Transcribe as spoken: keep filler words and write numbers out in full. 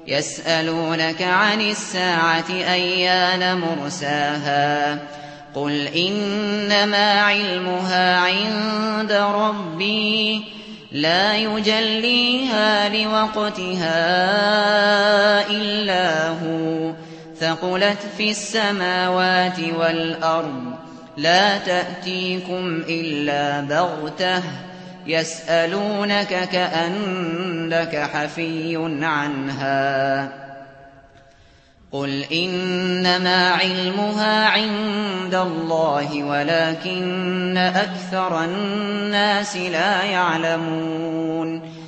يسألونك عن الساعة أيان مرساها قل إنما علمها عند ربي لا يجليها لوقتها إلا هو ثقلت في السماوات والأرض لا تأتيكم إلا بغتة يسألونك كأنك حفي عنها قل إنما علمها عند الله ولكن أكثر الناس لا يعلمون